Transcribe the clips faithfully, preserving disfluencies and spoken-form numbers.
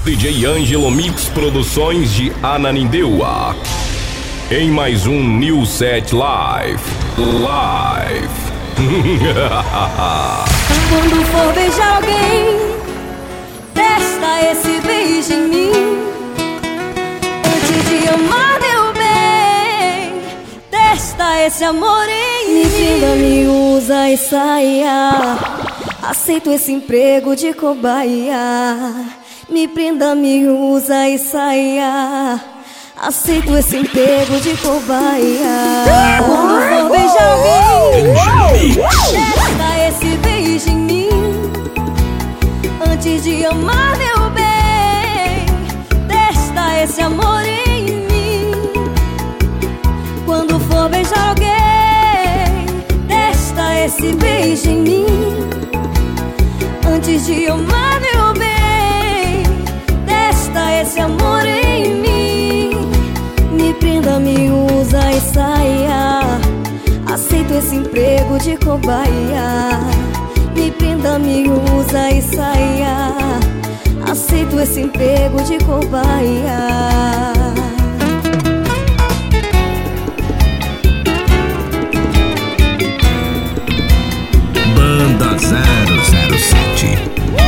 D J Ângelo Mix Produções de Ananindeua. Em mais um New Set Live. Live. Quando for beijar alguém, testa esse beijo em mim. Antes de amar, meu bem, testa esse amor em mim. Me pinda, me usa e saia. Aceito esse emprego de cobaia. Me prenda, me usa e saia. Aceito esse emprego de cobaia. Quando for beijar alguém, testa esse beijo em mim. Antes de amar, meu bem, testa esse amor em mim. Quando for beijar alguém, testa esse beijo em mim. Antes de amar, meu bem, testa esse amor em mim. Me prenda, me usa e saia. Aceito esse emprego de cobaia. Me prenda, me usa e saia. Aceito esse emprego de cobaia. Banda zero zero sete.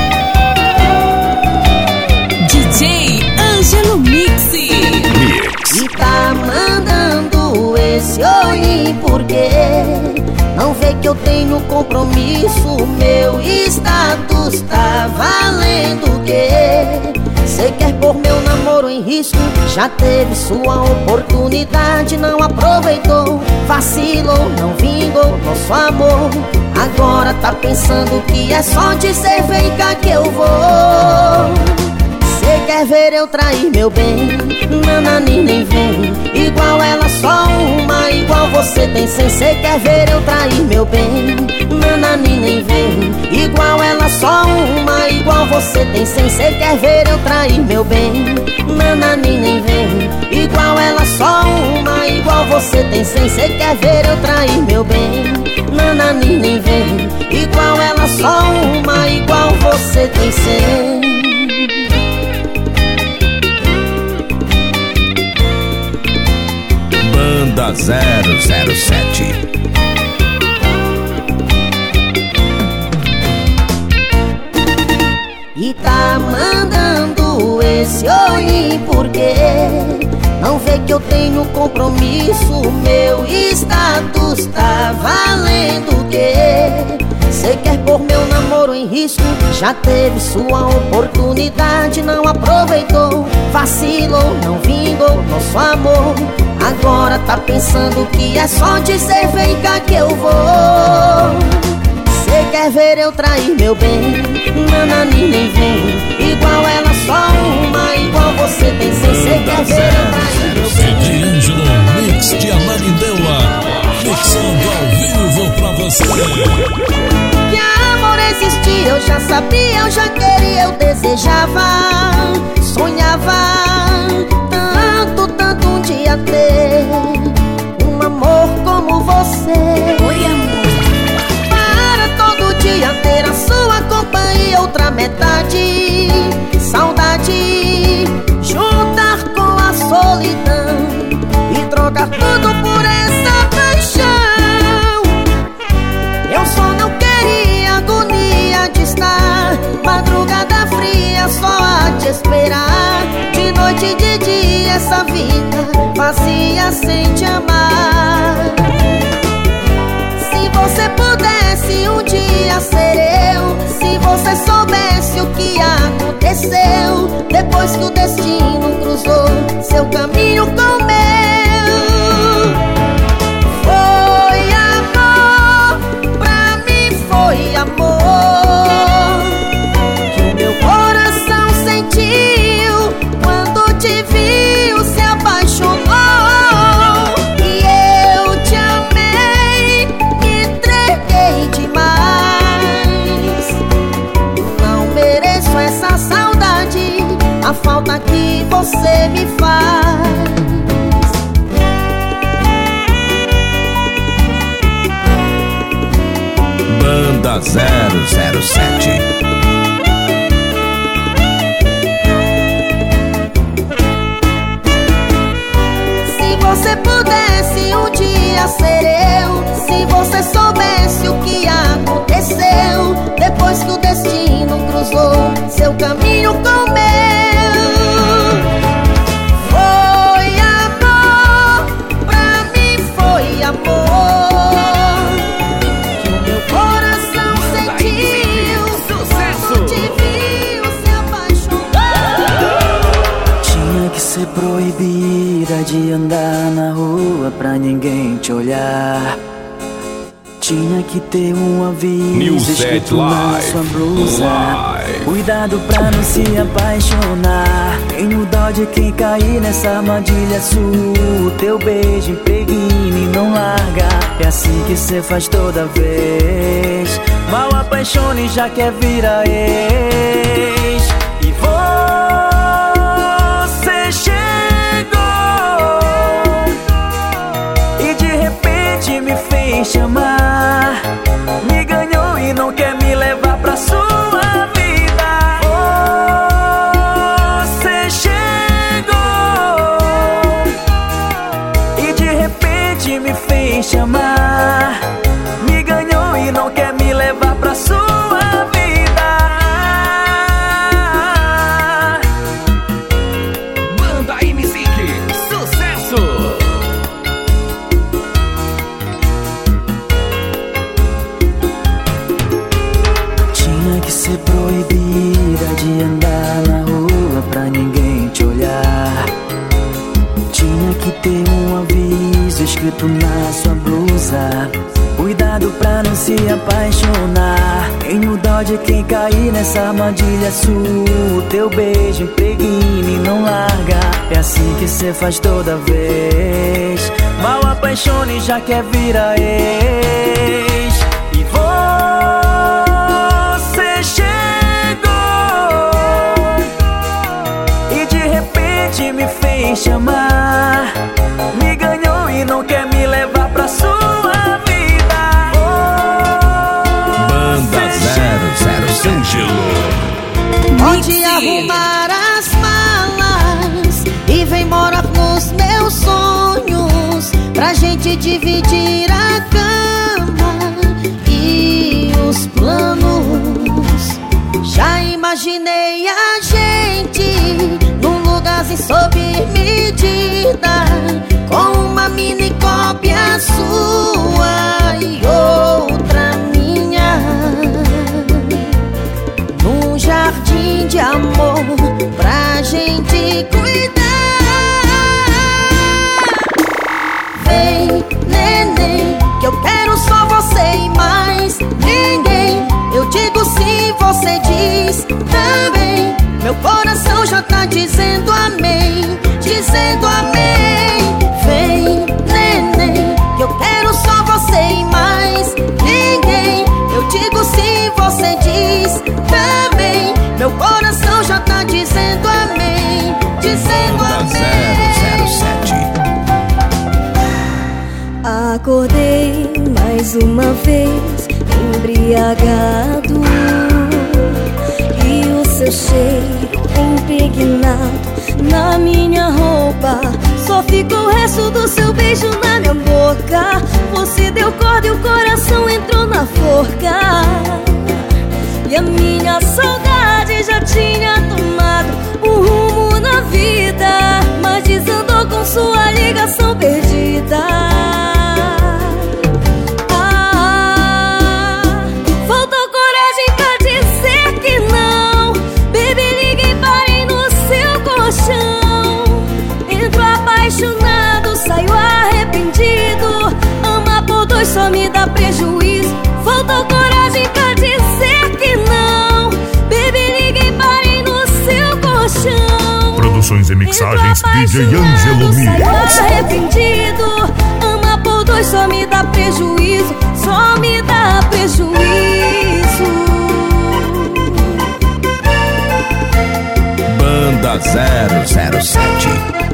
D J Ângelo Mix. E tá mandando esse oi porque não vê que eu tenho compromisso. Meu status tá valendo o quê? Cê quer pôr meu namoro em risco? Já teve sua oportunidade, não aproveitou. Vacilou, não vingou nosso amor. Agora tá pensando que é só dizer vem cá que eu vou. Cê quer ver eu trair meu bem? Nanani nem vem. Igual ela só uma, igual você tem cem. Cê quer ver eu trair meu bem? Nanani nem vem. Igual ela só uma, igual você tem cem. Cê quer ver eu trair meu bem? Nanani nem vem. Igual ela só uma, igual você tem cem. Cê quer ver eu trair meu bem? Nanani nem vem. Igual ela só uma, igual você tem cem. Banda zero zero sete. E tá mandando esse oi porque não vê que eu tenho compromisso. Meu status tá valendo o quê? Cê quer pôr meu namoro em risco? Já teve sua oportunidade, não aproveitou. Vacilou, não vingou nosso amor. Agora tá pensando que é só dizer vem cá que eu vou. Cê quer ver eu trair meu bem? Nanani nem vem. Igual ela só uma, igual você tem cem. Cê quer ver eu trair meu bem? D J Ângelo Mix de Ananindeua, mixando ao vivo pra você. Que amor existia, eu já sabia, eu já queria, eu desejava, sonhava tanto, tanto um dia ter um amor como você. Oi, amor. Para todo dia ter a sua companhia, outra metade, saudade, juntar com a solidão e trocar tudo por essa paixão. Eu só não queria agonia de estar madrugada fria só a te esperar. De noite e de dia essa vida vazia sem te amar. Se você pudesse um dia ser eu, se você soubesse o que aconteceu depois que o destino cruzou seu caminho com o meu. Foi amor, pra mim foi amor, que o meu coração sentiu quando te viu, se apaixonou. E eu te amei, me entreguei demais. Não mereço essa saudade, a falta que você me faz. Banda zero zero sete. você soubesse o que aconteceu depois que o destino cruzou seu caminho com o meu. Foi amor, pra mim foi amor, que o meu coração sentiu quando te viu se apaixonar. Tinha que ser proibida de andar na rua pra ninguém te olhar. Tinha que ter um aviso escrito na sua blusa. Live. Cuidado pra não se apaixonar. Tenho dó de quem cair nessa armadilha sua. Teu beijo impregna e não larga. É assim que cê faz toda vez. Mal apaixone e já quer virar ex. E você chegou e de repente me fez chamar. Me ganhou e não quer me levar pra sua vida. Você chegou e de repente me fez chamar. Me ganhou e não quer me levar pra sua vida. Banda M C, sucesso! Tinha que ser proibida de andar na rua pra ninguém te olhar. Tinha que ter um aviso escrito na sua blusa. Cuidado pra não se apaixonar. Tenho dó de quem cair nessa armadilha sua. Teu beijo impregna e não larga. É assim que cê faz toda vez. Mal apaixone e já quer virar ex. E você chegou e de repente me fez chamar. Me ganhou e não quer me levar pra sua vida. Banda zero zero Sângelo. Pode arrumar as malas e vem morar nos meus sonhos, pra gente dividir a cama e os planos. Já imaginei a gente num lugarzinho sob medida, com uma mini cópia sua e outra minha, num jardim de amor pra gente cuidar. Vem, neném, que eu quero só você e mais ninguém. Eu digo sim, você diz também. Meu coração já tá dizendo amém, dizendo amém. Vem, neném, que eu quero só você e mais ninguém. Eu digo sim, você diz também. Meu coração já tá dizendo amém, dizendo amém. zero zero sete. Acordei mais uma vez embriagado, e o seu cheiro impregnado na minha roupa. Só ficou o resto do seu beijo na minha boca. Você deu corda e o coração entrou na forca. E a minha saudade já tinha tomado um rumo na vida, mas desandou com sua ligação perdida. Ah, faltou coragem pra dizer que não. Baby, liguei, parei no seu colchão. Entro apaixonado, saio arrependido. Ama por dois só me dá prejuízo. Faltou coragem pra dizer que não. Baby, liguei, parei no seu colchão. Produções e mixagens D J Ângelo Mix. Arrependido, ama por dois só me dá prejuízo, só me dá prejuízo. Banda zero zero sete.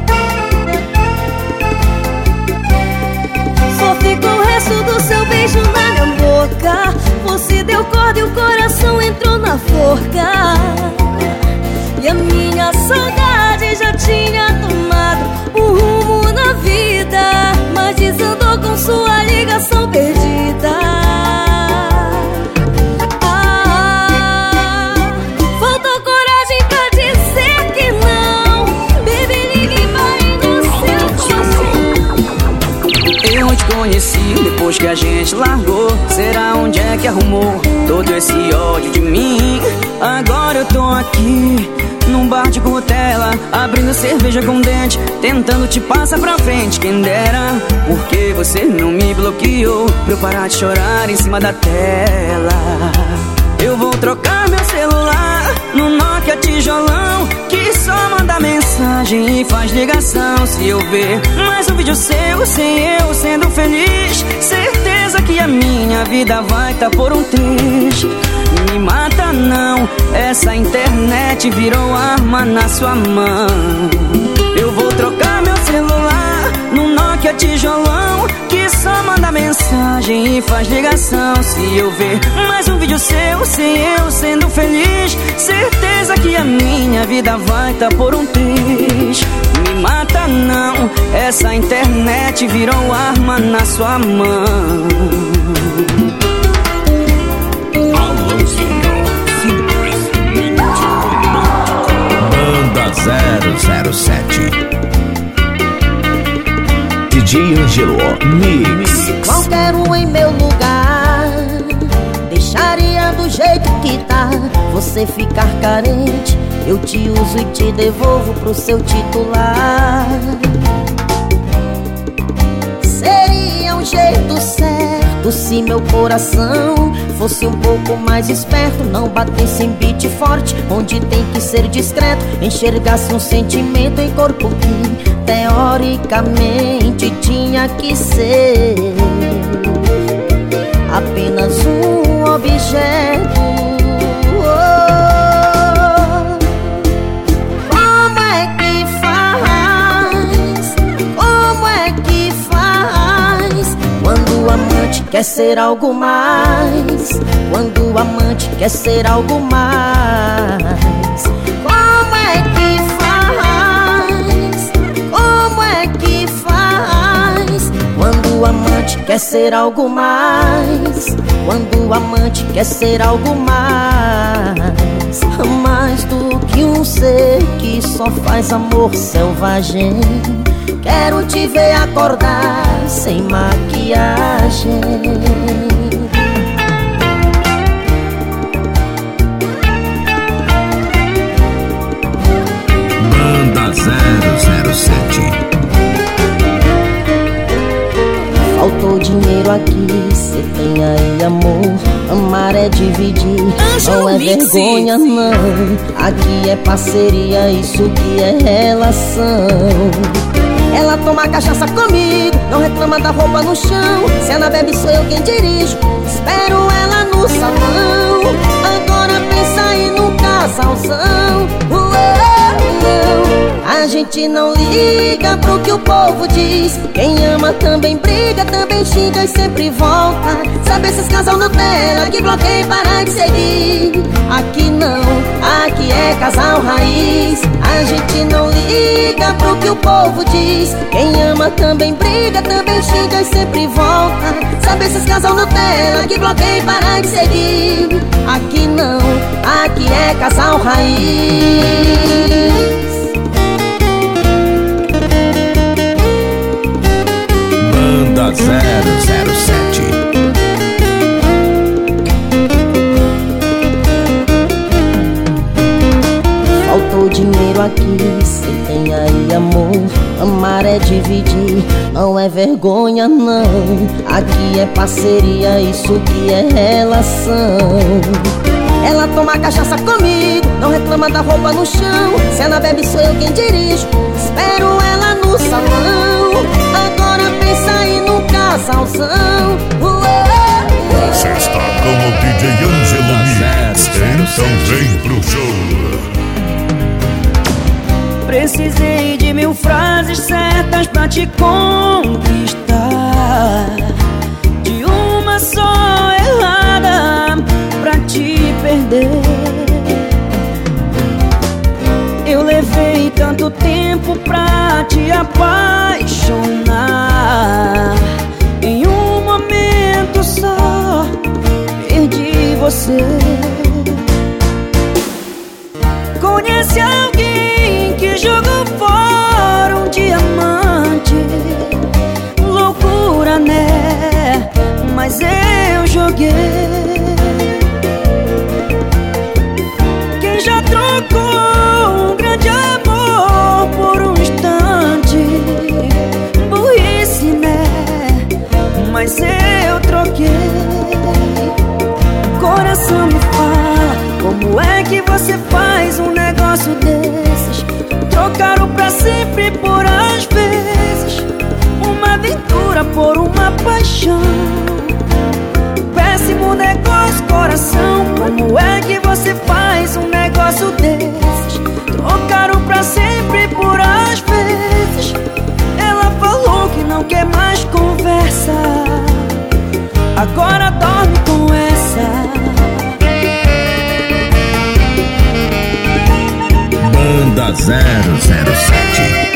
Só ficou o resto do seu beijo na minha boca. Você deu corda e o coração entrou na forca. E a minha saudade já tinha tomado um rumo na vida, mas desandou com sua ligação perdida. que a gente largou? Será onde é que arrumou todo esse ódio de mim? Agora eu tô aqui num bar de cutela, abrindo cerveja com dente, tentando te passar pra frente. Quem dera, porque você não me bloqueou pra eu parar de chorar em cima da tela. Eu vou trocar meu celular no Nokia tijolão, que só manda mensagem e faz ligação. Se eu ver mais um vídeo seu sem eu sendo feliz, certeza que a minha vida vai tá por um triz. Me mata não, essa internet virou arma na sua mão. Eu vou trocar meu celular no Nokia tijolão, que só manda mensagem e faz ligação. Se eu ver mais um vídeo seu sem eu sendo feliz, certeza que a minha vida vai tá por um triz. Me mata não, essa internet virou arma na sua mão. Banda zero zero sete D J Ângelo Mix. Qualquer um em meu lugar deixaria do jeito que tá. Você ficar carente, eu te uso e te devolvo pro seu titular. Seria um jeito certo se meu coração fosse um pouco mais esperto, não batesse em beat forte onde tem que ser discreto, enxergasse um sentimento em corpo que teoricamente tinha que ser apenas um objeto. Oh, como é que faz? Como é que faz quando o amante quer ser algo mais? Quando o amante quer ser algo mais? Como é que faz? Como é que faz quando o amante quer ser algo mais? Quando o amante quer ser algo mais? Mais do que um ser que só faz amor selvagem. Quero te ver acordar sem maquiagem. Banda zero zero sete. Faltou dinheiro aqui, cê tem aí amor. Amar é dividir, não é vergonha não. Aqui é parceria, isso que é relação. Ela toma cachaça comigo, não reclama da roupa no chão. Se ela bebe sou eu quem dirijo, espero ela no salão. Agora pensa aí no casalzão. A gente não liga pro que o povo diz. Quem ama também briga, também xinga e sempre volta. Sabe esses casal Nutella que bloqueia e para de seguir? Aqui não, aqui é casal raiz. A gente não liga pro que o povo diz. Quem ama também briga, também xinga e sempre volta. Sabe esses casal Nutella que bloqueia e para de seguir? Aqui não, aqui é casal raiz. Banda zero zero sete. Faltou dinheiro aqui, cê tem aí amor. Amar é dividir, não é vergonha não. Aqui é parceria, isso que é relação. Ela toma cachaça comigo, não reclama da roupa no chão. Se ela bebe sou eu quem dirijo, espero ela no salão. Agora pensa aí no casalzão. Você está com o D J Ângelo Mix, então vem pro show. Precisei de mil frases certas pra te conquistar, de uma só errada pra te perder. Eu levei tanto tempo pra te apaixonar. Em um momento só perdi você. Conhece alguém que jogou fora um diamante? Loucura, né? troquei. Quem já trocou um grande amor por um instante? Burrice, né? Mas eu troquei. Coração me fala, como é que você faz um negócio desses? Trocaram pra sempre por às vezes, uma aventura por uma paixão. Péssimo negócio, coração, como é que você faz um negócio desses? Trocaram pra sempre por às vezes. Ela falou que não quer mais conversa, agora dorme com essa. Banda zero zero sete.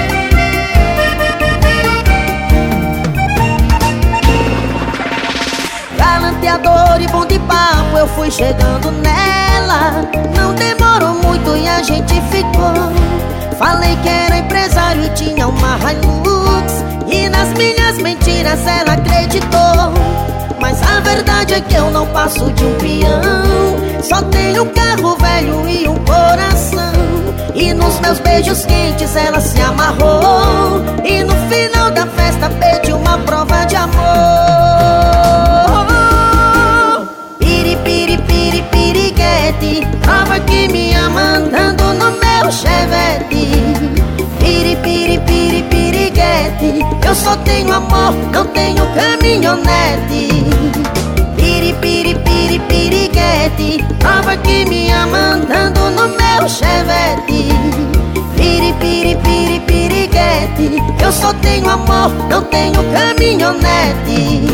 Galanteador e bom de papo, eu fui chegando nela. Não demorou muito e a gente ficou. Falei que era empresário e tinha uma Hilux, e nas minhas mentiras ela acreditou. Mas a verdade é que eu não passo de um peão. Só tenho um carro velho e um coração. E nos meus beijos quentes ela se amarrou, e no final da festa pediu uma prova de amor. Piri, piri, piri, piriguete, prova que me ama andando no meu chevette. Piri, piri, piri, piriguete, eu só tenho amor, não tenho caminhonete. Piri, piri, piri, piriguete, prova que me ama andando no meu chevette. Piri, piri, piri, piriguete, eu só tenho amor, não tenho caminhonete.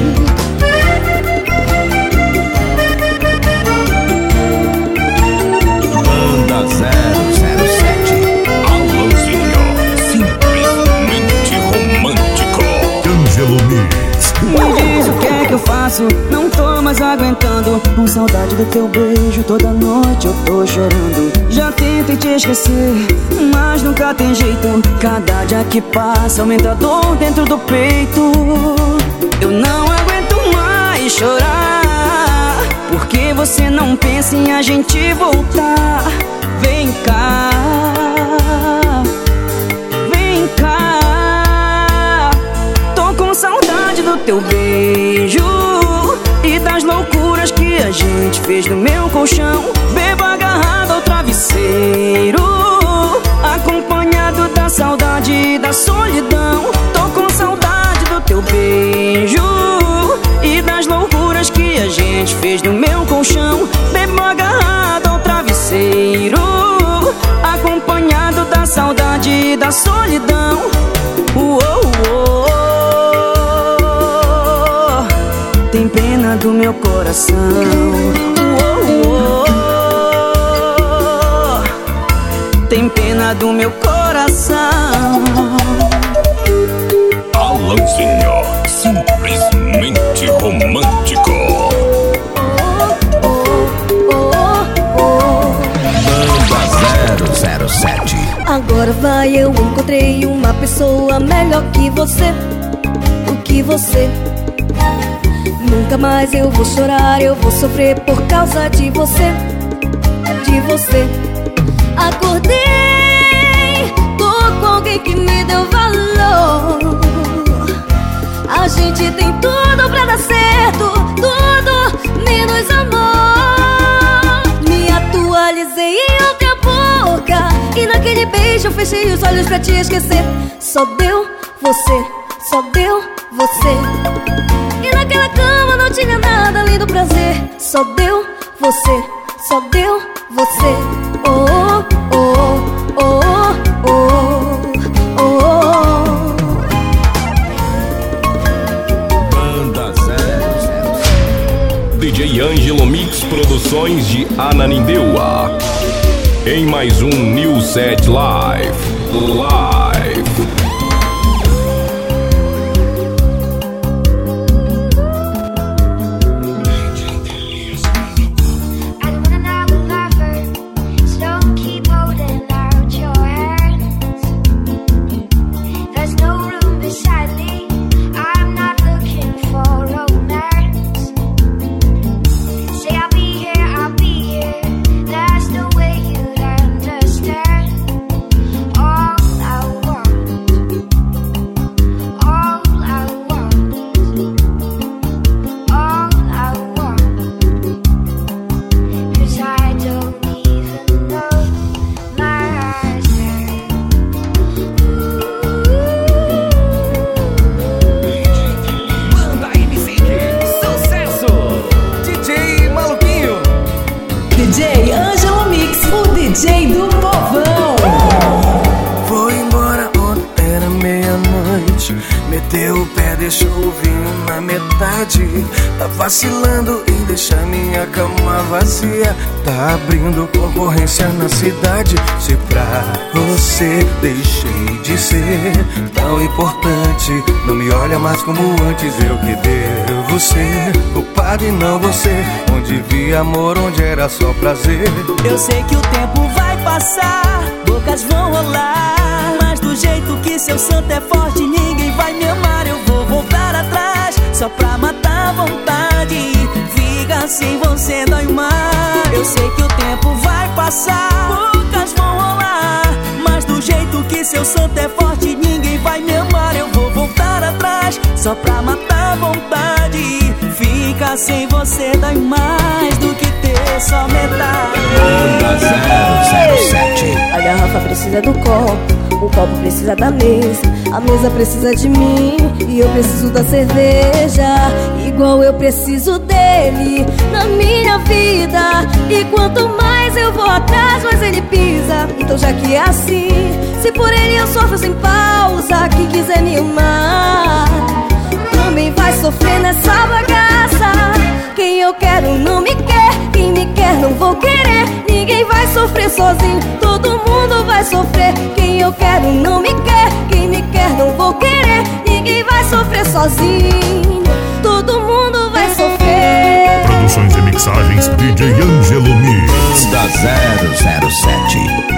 Banda zero zero sete. Alôzinho, simplesmente romântico. Ângelo Mix. Me diz o que é que eu faço, não tô mais aguentando. Com saudade do teu beijo, toda noite eu tô chorando. Já tentei te esquecer, mas nunca tem jeito. Cada dia que passa aumenta a dor dentro do peito. Eu não aguento mais chorar, porque você não pensa em a gente voltar. Vem cá, vem cá. Tô com saudade do teu beijo e das loucuras que a gente fez no meu colchão. Bebo agarrado ao travesseiro, acompanhado da saudade e da solidão. Tô com saudade do teu beijo e das loucuras que a gente fez no meu colchão. Bebo agarrado ao travesseiro, acompanhado da saudade e da solidão. Uou, uou. Tem pena do meu coração. Uou, uou. Tem pena do meu coração. Alôzinho, simplesmente romântico. Banda zero zero sete. Agora vai, eu encontrei uma pessoa melhor que você, o que você. Nunca mais eu vou chorar, eu vou sofrer por causa de você, de você. Acordei, tô com alguém que me deu valor. A gente tem tudo pra dar certo, tudo menos amor. Me atualizei em outra boca, e naquele beijo eu fechei os olhos pra te esquecer. Só deu você, só deu você. E naquela cama não tinha nada além do prazer. Só deu você, só deu você. Oh, oh, oh, oh, oh, oh. Banda zero zero sete. D J Ângelo Mix Produções de Ananindeua. Em mais um New Set Live. Live. na metade. Tá vacilando em deixar minha cama vazia. Tá abrindo concorrência na cidade. Se pra você deixei de ser tão importante, não me olha mais como antes. Eu que devo ser culpado e não você. Onde vi amor, onde era só prazer. Eu sei que o tempo vai passar, bocas vão rolar, mas do jeito que seu santo é forte, ninguém vai me amar. Eu vou voltar atrás, só pra matar a vontade. Fica sem você dói mais. Eu sei que o tempo vai passar, bocas vão rolar, mas do jeito que seu santo é forte, ninguém vai me amar. Eu vou voltar atrás, só pra matar a vontade. Fica sem você dói mais do que ter só metade. Banda zero zero sete. A garrafa precisa do copo, o copo precisa da mesa, a mesa precisa de mim e eu preciso da cerveja. Igual eu preciso dele na minha vida. E quanto mais eu vou atrás, mais ele pisa. Então já que é assim, se por ele eu sofro sem pausa, quem quiser me amar também vai sofrer nessa bagaça. Quem eu quero não me quer, quem me quer não vou querer. Ninguém vai sofrer sozinho, todo mundo vai sofrer. Quem eu quero não me quer, quem me quer não vou querer. Ninguém vai sofrer sozinho, todo mundo vai sofrer. Produções e mixagens D J Ângelo Mix. Banda zero zero sete.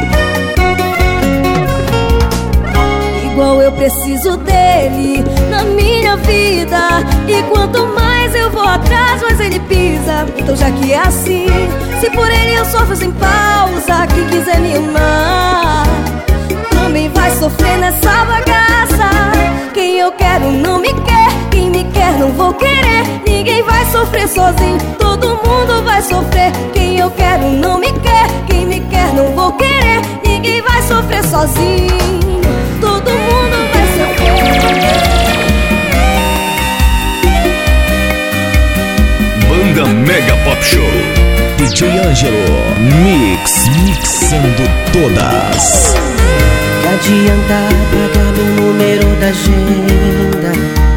Igual eu preciso dele na minha vida. E quanto mais eu vou atrás, mais ele pisa. Então já que é assim, se por ele eu sofro sem pausa, quem quiser me amar também vai sofrer nessa bagaça. Quem eu quero não me quer, quem me quer não vou querer. Ninguém vai sofrer sozinho, todo mundo vai sofrer. Quem eu quero não me quer, quem me quer não vou querer. Ninguém vai sofrer sozinho, todo mundo vai sofrer. Banda Mega Pop Show. D J Ângelo Mix, mixando todas. Que adianta pagar meu número da agenda,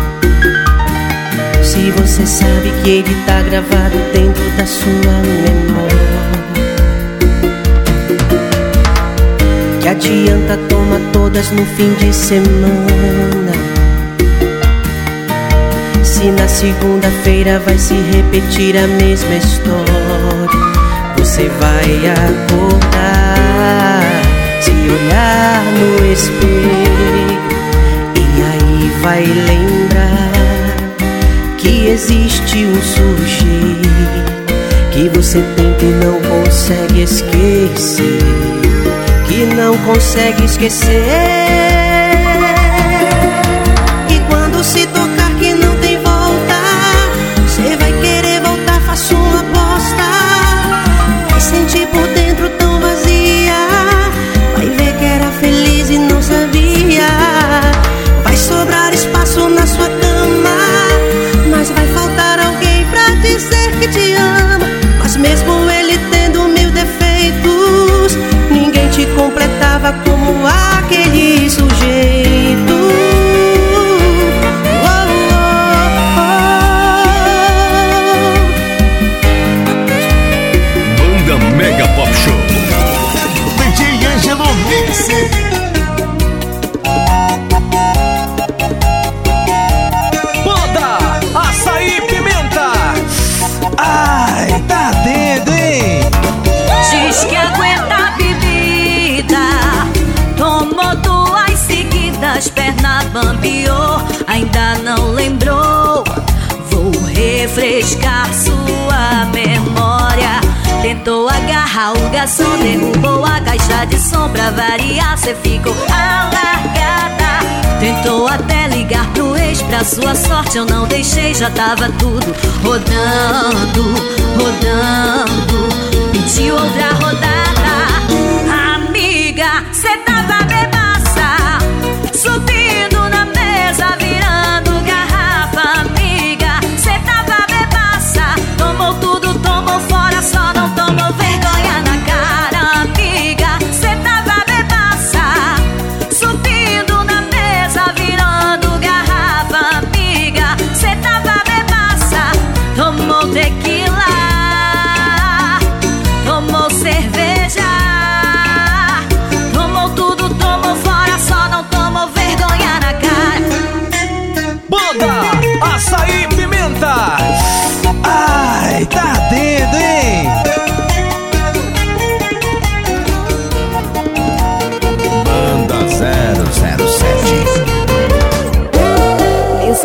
se você sabe que ele tá gravado dentro da sua memória? Que adianta tomar todas no fim de semana, se na segunda-feira vai se repetir a mesma história? Você vai acordar, se olhar no espelho, e aí vai lembrar que existe um sujeito que você tenta e não consegue esquecer, que não consegue esquecer. E quando se tocar que não tem volta, você vai querer voltar, faço uma aposta. Vai sentir por dentro tão vazia, vai ver que era feliz e não sabia. Vai sobrar espaço na sua cama, mas vai faltar alguém pra dizer que te ama. Mas mesmo ele tendo mil defeitos, ninguém te completava como aquele sujeito. Oh, oh, oh. Banda Mega Pop Show. D J Ângelo Mix. Banda Açaí Pimenta. Ai, tá dentro, hein? Diz que aguenta a bebida, tomou duas seguidas, perna bambiou, ainda não lembrou. Vou refrescar sua memória. Tentou agarrar o garçom, derrubou a caixa de som. Pra variar, cê ficou alargada. Tentou até ligar pro ex, pra sua sorte eu não deixei. Já tava tudo rodando, rodando. Pediu outra rodada. Amiga, cê tava bebaça, subindo na mesa, virando garrafa. Amiga, cê tava bebaça, tomou tudo, tomou fora, só não tomou vergonha na cara. Amiga, cê tava bebaça, subindo na mesa, virando garrafa. Amiga, cê tava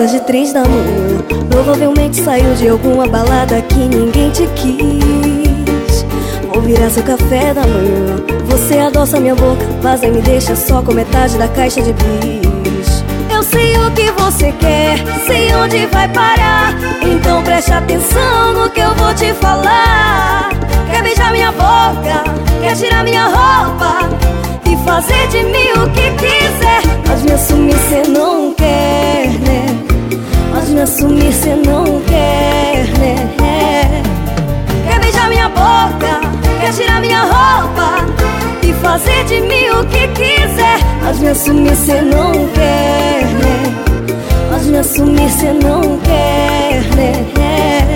essas de três da manhã. Provavelmente saiu de alguma balada que ninguém te quis. Vou virar seu café da manhã. Você adoça minha boca, vaza e me deixa só com metade da caixa de bis. Eu sei o que você quer, sei onde vai parar. Então preste atenção no que eu vou te falar. Quer beijar minha boca, quer tirar minha roupa e fazer de mim o que quiser. Mas me assumir cê não quer, né? Mas me assumir cê não quer, né? Quer beijar minha boca, quer tirar minha roupa e fazer de mim o que quiser. Mas me assumir cê não quer, né? Mas me assumir cê não quer, né?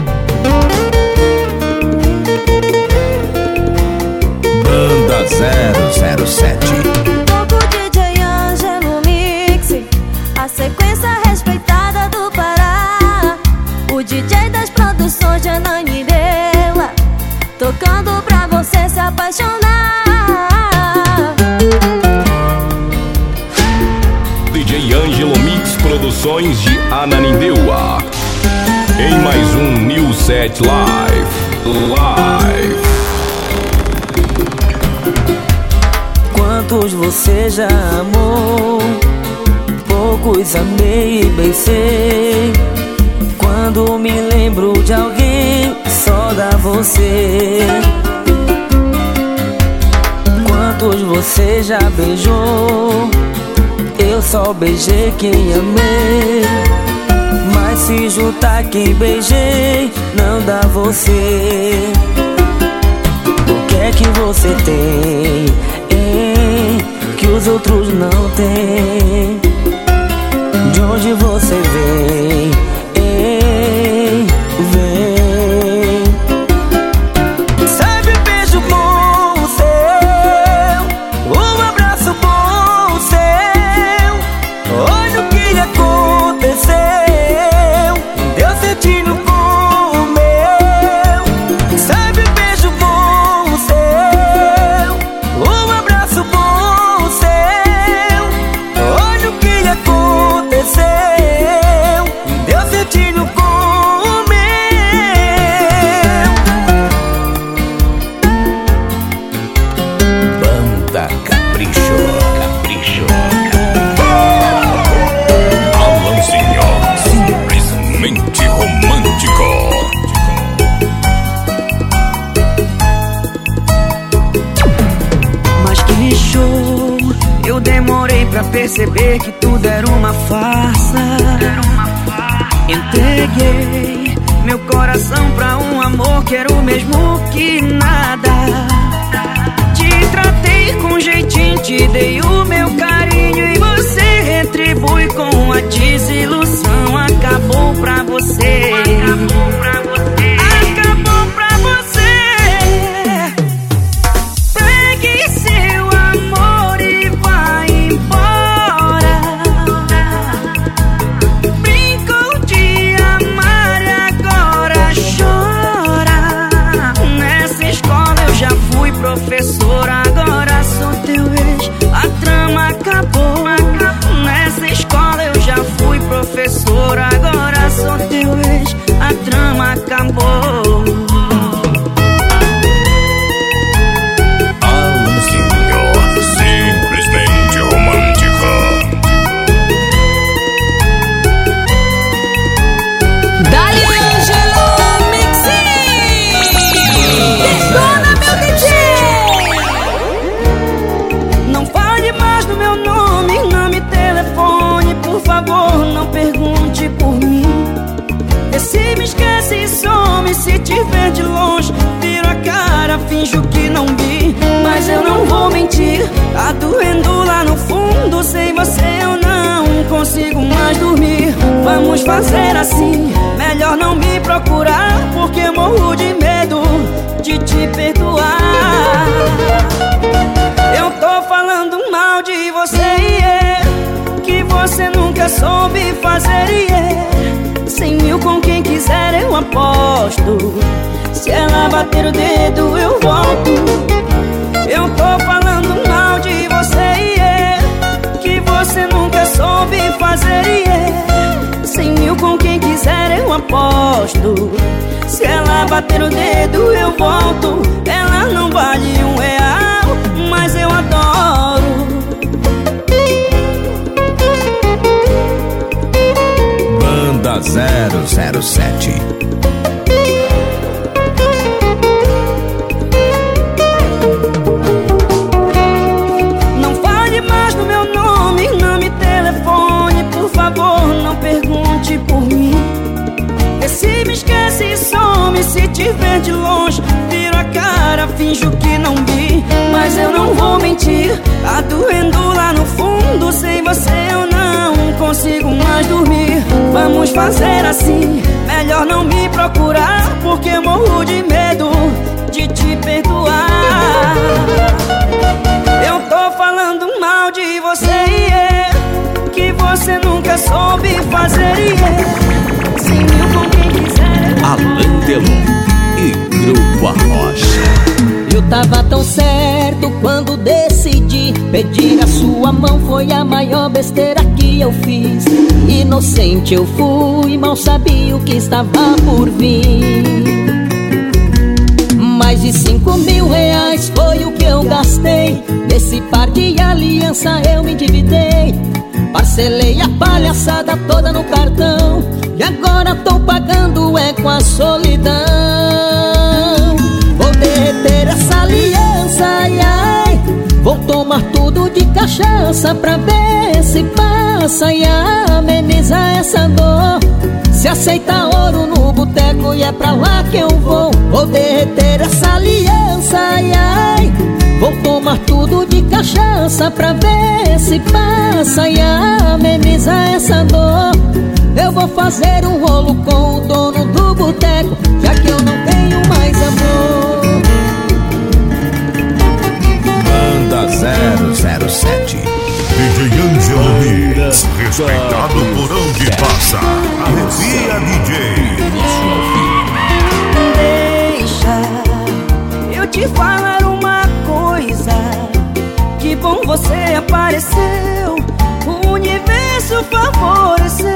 Banda zero zero sete. Toco D J Ângelo Mix, a sequência respeitada do Pará. O D J das produções de Ananindeua, tocando pra você se apaixonar. D J Ângelo Mix Produções de Ananindeua. Em mais um New Set Live. Live. Quantos você já amou? Poucos amei e beijei. Quando me lembro de alguém, só dá você. Quantos você já beijou? Eu só beijei quem amei. Mas se juntar quem beijei, não dá você. O que é que você tem, hein, que os outros não têm? De onde você vem, hein, vem. Sabe um beijo bom seu, um abraço bom seu. Olha o que aconteceu, deu sentindo com o meu. Sabe um beijo bom seu, um abraço bom seu. Olha o que aconteceu, deu sentindo com o meu. Banda Capricho, Capricho. Alanzinho, simplesmente romântico. Mas que show, eu demorei pra perceber que tudo era uma farsa. Entreguei meu coração pra um amor que era o mesmo que nada. Te tratei com jeitinho, te dei o meu carinho e você retribui com a desilusão. Acabou pra você, acabou pra você, acabou pra você. Pegue seu amor e vai embora. Brincou de amar e agora chora. Nessa escola eu já fui professor, agora sou teu ex, a trama acabou. Nessa escola eu já fui professor, agora sou teu ex, a trama acabou. Alanzinho, simplesmente romântico. Dali Ângelo Mix. Detona, meu D J. Não fale mais do meu nome, não me telefone, por favor, não pergunte por mim. Vê se me esquece e some, se te ver de longe, viro a cara, finjo que não vi. Mas eu não vou mentir, tá doendo lá no fundo, sem você eu não consigo mais dormir. Vamos fazer assim, melhor não me procurar, porque eu morro de medo de te perdoar. Eu tô falando mal de você, yeah, que você nunca soube fazer, yeah. Cem mil com quem quiser eu aposto, se ela bater o dedo eu volto. Eu tô falando mal de você, yeah, que você nunca soube fazer, yeah. com quem quiser eu aposto. Se ela bater o dedo eu volto. Ela não vale um real, mas eu adoro. Banda zero zero sete. Não fale mais do meu nome, não me telefone, por favor, não pergunte por mim. Vê se me esquece e some, se te ver de longe, viro a cara, finjo que não vi. Mas eu não vou mentir, tá doendo lá no fundo. Sem você eu não consigo mais dormir. Vamos fazer assim, melhor não me procurar, porque eu morro de medo de te perdoar. Eu tô falando mal de você, yeah, que você nunca soube fazer, yeah. Sem mil com quem quiser. Alain Delon e Grupo Arrocha. Eu tava tão certo quando decidi pedir a sua mão. Foi a maior besteira que eu fiz. Inocente eu fui, mal sabia o que estava por vir. Mais de cinco mil reais foi o que eu gastei. Nesse par de aliança eu me endividei. Parcelei a palhaçada toda no cartão e agora tô pagando é com a solidão. Vou derreter essa aliança, ai, ai. Vou tomar tudo de cachaça pra ver se passa e ameniza essa dor. Se aceita ouro no boteco e é pra lá que eu vou. Vou derreter essa aliança, ai, ai. Vou tomar tudo de cachaça pra ver se passa e ameniza essa dor. Eu vou fazer um rolo com o dono do boteco, já que eu não tenho mais amor. Banda zero zero sete. D J Ângelo Mix, respeitado por onde passa. Arrepia D J. Deixa eu te falar uma coisa. Que bom você apareceu, o universo favoreceu.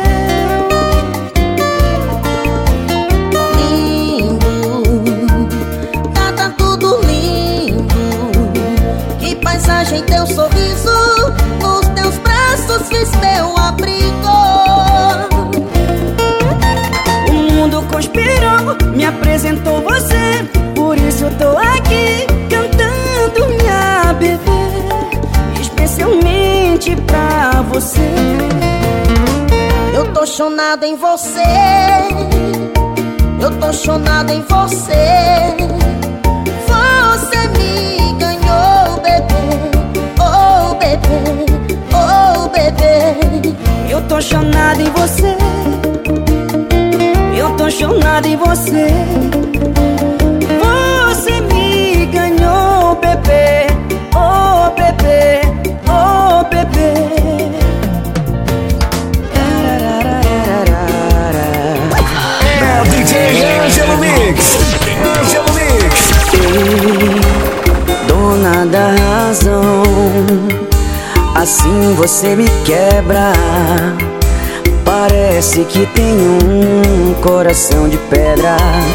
Lindo, tá, tá tudo lindo. Que paisagem, teu sorriso, nos teus braços fiz meu abrigo. O mundo conspirou, me apresentou você, por isso eu tô aqui cantando minha bebê, especialmente pra você. Eu tô chonado em você, eu tô chonado em você. Você me ganhou, bebê, oh bebê, oh bebê. Eu tô chonado em você, eu tô chonado em você. Você me ganhou, bebê, oh bebê, oh bebê. É o D J Ângelo Mix, Ângelo Mix. Ei, dona da razão, assim você me quebra. Parece que tem um coração de pedra.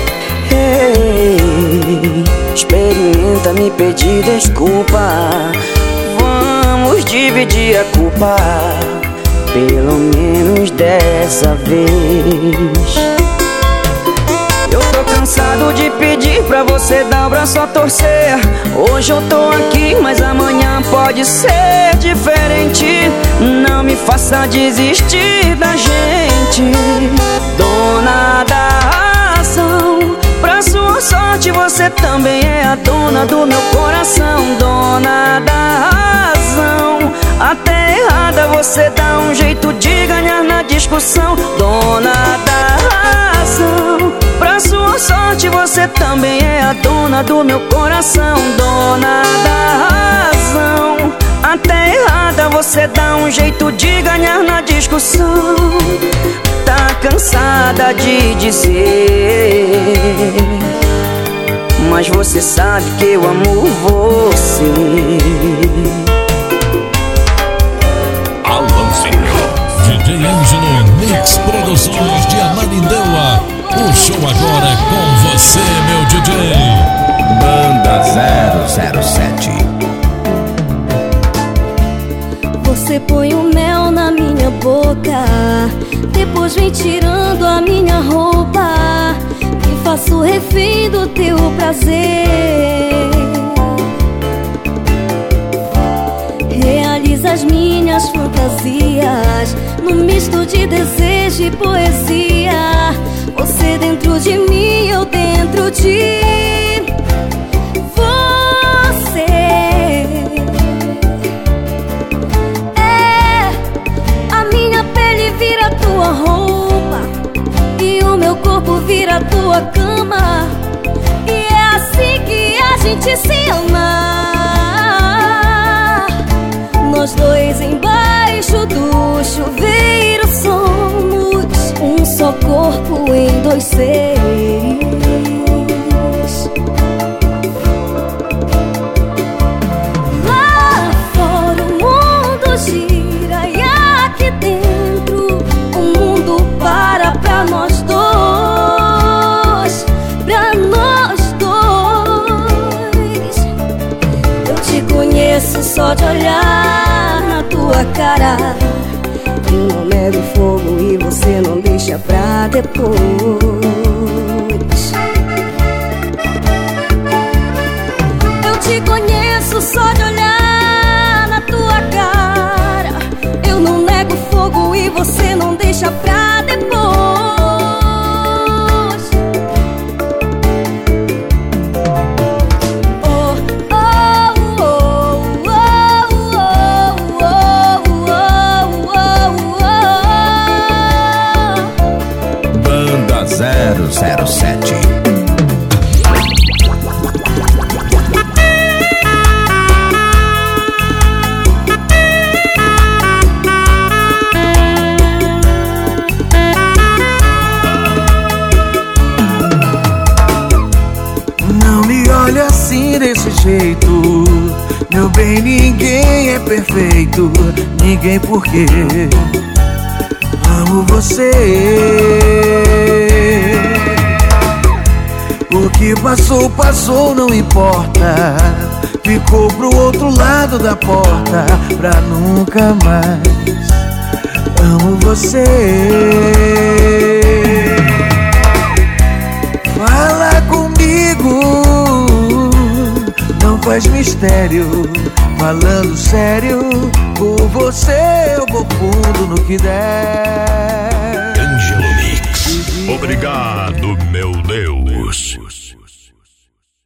Ei, experimenta me pedir desculpa. Vamos dividir a culpa, pelo menos dessa vez. Eu tô cansado de pedir pra você dar o braço a torcer. Hoje eu tô aqui, mas amanhã pode ser diferente. Não me faça desistir da gente, dona da razão. Pra sua sorte você também é a dona do meu coração, dona da razão. Até errada você dá um jeito de ganhar na discussão, dona da razão. Pra sua sorte você também é a dona do meu coração, dona da razão. Até errada você dá um jeito de ganhar na discussão. Tá cansada de dizer, mas você sabe que eu amo você. Alan Senhor, D J Ângelo Mix Produções Você põe o mel na minha boca, depois vem tirando a minha roupa. Me faço refém do teu prazer. Realiza as minhas fantasias num misto de desejo e poesia. Você dentro de mim, eu dentro de você. É, a minha pele vira tua roupa e o meu corpo vira tua cama. E é assim que a gente se ama. Nós dois embaixo do chuveiro somos um só corpo em dois seres. Lá fora o mundo gira e aqui dentro o mundo para pra nós dois, pra nós dois. Eu te conheço só de olhar na tua cara. Eu não nego fogo e você não deixa pra depois. Eu te conheço só de olhar na tua cara. Eu não nego fogo e você não deixa pra depois. zero zero sete. Não me olha assim desse jeito, meu bem, ninguém é perfeito. Ninguém, porque amo você. O que passou, passou, não importa. Ficou pro outro lado da porta pra nunca mais. Amo você. Fala comigo, não faz mistério. Falando sério, por você eu vou fundo no que der. Ângelo Mix. Obrigado, meu Deus.